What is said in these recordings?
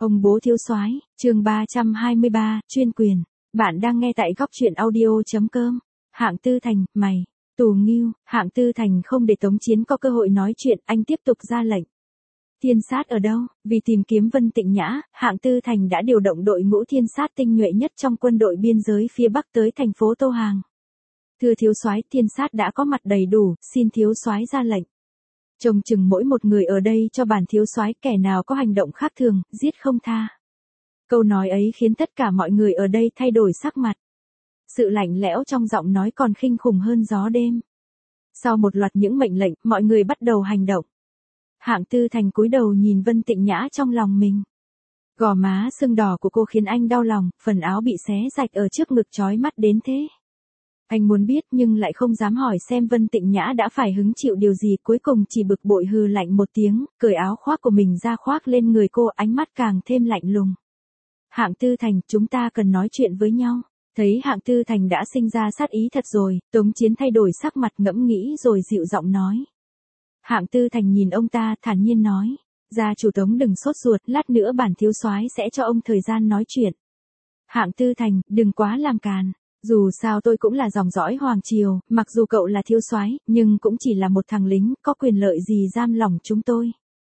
Ông bố thiếu soái, chương 323, chuyên quyền. Bạn đang nghe tại góc truyện audio.com. Hạng Tư Thành, mày, tù nghiêu. Hạng Tư Thành không để Tống Chiến có cơ hội nói chuyện, anh tiếp tục ra lệnh. Thiên sát ở đâu? Vì tìm kiếm Vân Tịnh Nhã, Hạng Tư Thành đã điều động đội ngũ thiên sát tinh nhuệ nhất trong quân đội biên giới phía Bắc tới thành phố Tô Hàng. Thưa thiếu soái, thiên sát đã có mặt đầy đủ, xin thiếu soái ra lệnh. Trông chừng mỗi một người ở đây cho bản thiếu soái, kẻ nào có hành động khác thường, giết không tha. Câu nói ấy khiến tất cả mọi người ở đây thay đổi sắc mặt. Sự lạnh lẽo trong giọng nói còn kinh khủng hơn gió đêm. Sau một loạt những mệnh lệnh, mọi người bắt đầu hành động. Hạng Tư Thành cúi đầu nhìn Vân Tịnh Nhã trong lòng mình. Gò má sưng đỏ của cô khiến anh đau lòng, phần áo bị xé rạch ở trước ngực chói mắt đến thế. Anh muốn biết nhưng lại không dám hỏi xem Vân Tịnh Nhã đã phải hứng chịu điều gì, cuối cùng chỉ bực bội hừ lạnh một tiếng, cởi áo khoác của mình ra khoác lên người cô, ánh mắt càng thêm lạnh lùng. Hạng Tư Thành, chúng ta cần nói chuyện với nhau. Thấy Hạng Tư Thành đã sinh ra sát ý thật rồi, Tống Chiến thay đổi sắc mặt ngẫm nghĩ rồi dịu giọng nói. Hạng Tư Thành nhìn ông ta thản nhiên nói, gia chủ Tống đừng sốt ruột, lát nữa bản thiếu soái sẽ cho ông thời gian nói chuyện. Hạng Tư Thành, đừng quá làm càn. Dù sao tôi cũng là dòng dõi hoàng triều, mặc dù cậu là thiếu soái, nhưng cũng chỉ là một thằng lính, có quyền lợi gì giam lỏng chúng tôi.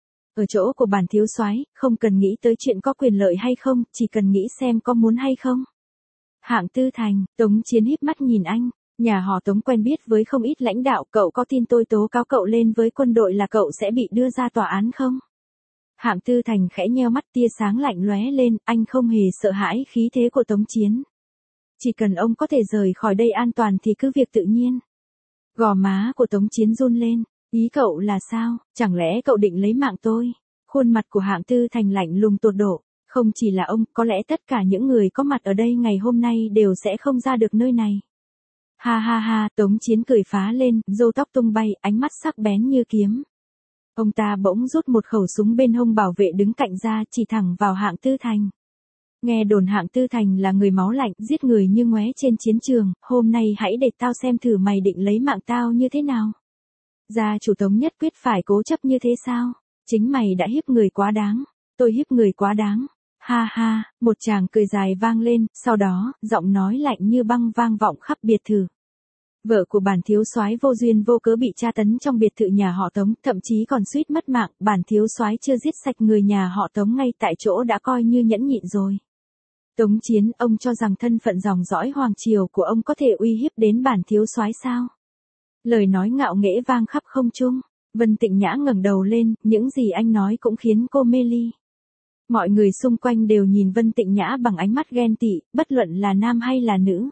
Ở chỗ của bản thiếu soái, không cần nghĩ tới chuyện có quyền lợi hay không, chỉ cần nghĩ xem có muốn hay không. Hạng Tư Thành, Tống Chiến híp mắt nhìn anh, nhà họ Tống quen biết với không ít lãnh đạo, cậu có tin tôi tố cáo cậu lên với quân đội là cậu sẽ bị đưa ra tòa án không? Hạng Tư Thành khẽ nheo mắt, tia sáng lạnh lóe lên, anh không hề sợ hãi khí thế của Tống Chiến. Chỉ cần ông có thể rời khỏi đây an toàn thì cứ việc tự nhiên. Gò má của Tống Chiến run lên, ý cậu là sao, chẳng lẽ cậu định lấy mạng tôi? Khuôn mặt của Hạng Tư Thành lạnh lùng tột độ, không chỉ là ông, có lẽ tất cả những người có mặt ở đây ngày hôm nay đều sẽ không ra được nơi này. Ha ha ha, Tống Chiến cười phá lên, râu tóc tung bay, ánh mắt sắc bén như kiếm. Ông ta bỗng rút một khẩu súng bên hông bảo vệ đứng cạnh ra, chỉ thẳng vào Hạng Tư Thành. Nghe đồn Hạng Tư Thành là người máu lạnh, giết người như ngoé trên chiến trường, hôm nay hãy để tao xem thử mày định lấy mạng tao như thế nào. Gia chủ Tống nhất quyết phải cố chấp như thế sao? Chính mày đã hiếp người quá đáng, tôi hiếp người quá đáng. Ha ha, một tràng cười dài vang lên, sau đó, giọng nói lạnh như băng vang vọng khắp biệt thự. Vợ của bản thiếu soái vô duyên vô cớ bị tra tấn trong biệt thự nhà họ Tống, thậm chí còn suýt mất mạng, bản thiếu soái chưa giết sạch người nhà họ Tống ngay tại chỗ đã coi như nhẫn nhịn rồi. Tống Chiến, ông cho rằng thân phận dòng dõi hoàng triều của ông có thể uy hiếp đến bản thiếu soái sao? Lời nói ngạo nghễ vang khắp không trung. Vân Tịnh Nhã ngẩng đầu lên, những gì anh nói cũng khiến cô mê ly. Mọi người xung quanh đều nhìn Vân Tịnh Nhã bằng ánh mắt ghen tị, bất luận là nam hay là nữ.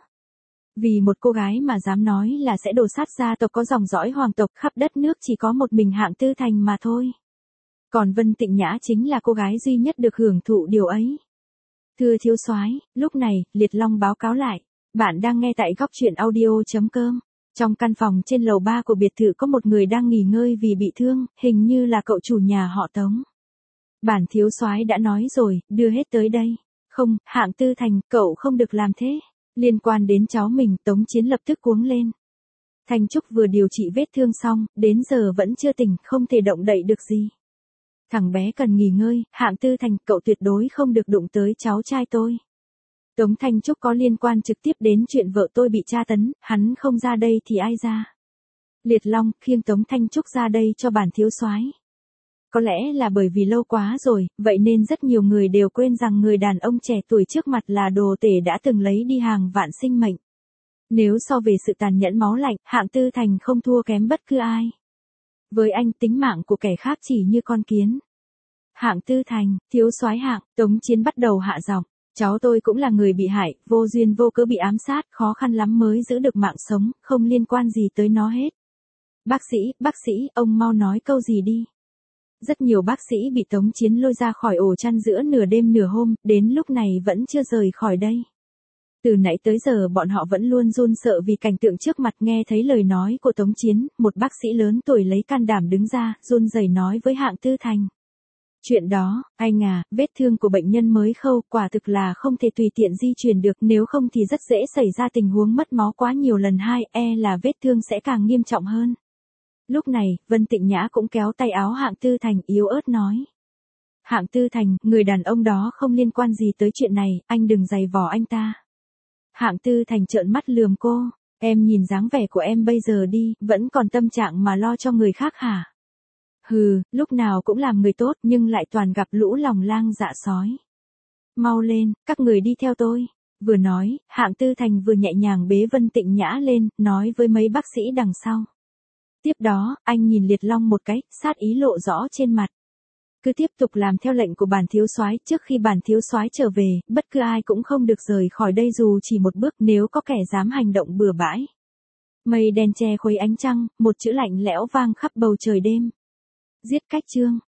Vì một cô gái mà dám nói là sẽ đổ sát gia tộc có dòng dõi hoàng tộc, khắp đất nước chỉ có một mình Hạng Tư Thành mà thôi. Còn Vân Tịnh Nhã chính là cô gái duy nhất được hưởng thụ điều ấy. Thưa thiếu soái, lúc này, Liệt Long báo cáo lại. Bạn đang nghe tại góc truyện audio.com. Trong căn phòng trên lầu 3 của biệt thự có một người đang nghỉ ngơi vì bị thương, hình như là cậu chủ nhà họ Tống. Bản thiếu soái đã nói rồi, đưa hết tới đây. Không, Hạng Tư Thành, cậu không được làm thế. Liên quan đến cháu mình, Tống Chiến lập tức cuống lên. Thanh Trúc vừa điều trị vết thương xong, đến giờ vẫn chưa tỉnh, không thể động đậy được gì. Thằng bé cần nghỉ ngơi, Hạng Tư Thành, cậu tuyệt đối không được đụng tới cháu trai tôi. Tống Thanh Trúc có liên quan trực tiếp đến chuyện vợ tôi bị tra tấn, hắn không ra đây thì ai ra? Liệt Long, khiêng Tống Thanh Trúc ra đây cho bản thiếu soái. Có lẽ là bởi vì lâu quá rồi, vậy nên rất nhiều người đều quên rằng người đàn ông trẻ tuổi trước mặt là đồ tể đã từng lấy đi hàng vạn sinh mệnh. Nếu so về sự tàn nhẫn máu lạnh, Hạng Tư Thành không thua kém bất cứ ai. Với anh, tính mạng của kẻ khác chỉ như con kiến. Hạng Tư Thành, thiếu soái Hạng, Tống Chiến bắt đầu hạ giọng. Cháu tôi cũng là người bị hại, vô duyên vô cớ bị ám sát, khó khăn lắm mới giữ được mạng sống, không liên quan gì tới nó hết. Bác sĩ, ông mau nói câu gì đi. Rất nhiều bác sĩ bị Tống Chiến lôi ra khỏi ổ chăn giữa nửa đêm nửa hôm, đến lúc này vẫn chưa rời khỏi đây. Từ nãy tới giờ bọn họ vẫn luôn run sợ vì cảnh tượng trước mặt. Nghe thấy lời nói của Tống Chiến, một bác sĩ lớn tuổi lấy can đảm đứng ra, run rẩy nói với Hạng Tư Thành. Chuyện đó, anh à, vết thương của bệnh nhân mới khâu, quả thực là không thể tùy tiện di chuyển được, nếu không thì rất dễ xảy ra tình huống mất máu quá nhiều lần, là vết thương sẽ càng nghiêm trọng hơn. Lúc này, Vân Tịnh Nhã cũng kéo tay áo Hạng Tư Thành, yếu ớt nói. Hạng Tư Thành, người đàn ông đó không liên quan gì tới chuyện này, anh đừng giày vò anh ta. Hạng Tư Thành trợn mắt lườm cô, em nhìn dáng vẻ của em bây giờ đi, vẫn còn tâm trạng mà lo cho người khác hả? Hừ, lúc nào cũng làm người tốt nhưng lại toàn gặp lũ lòng lang dạ sói. Mau lên, các người đi theo tôi. Vừa nói, Hạng Tư Thành vừa nhẹ nhàng bế Vân Tịnh Nhã lên, nói với mấy bác sĩ đằng sau. Tiếp đó, anh nhìn Liệt Long một cái, sát ý lộ rõ trên mặt. Cứ tiếp tục làm theo lệnh của bản thiếu soái, trước khi bản thiếu soái trở về, bất cứ ai cũng không được rời khỏi đây dù chỉ một bước, nếu có kẻ dám hành động bừa bãi. Mây đen che khuấy ánh trăng, một chữ lạnh lẽo vang khắp bầu trời đêm. Giết Cách Chương.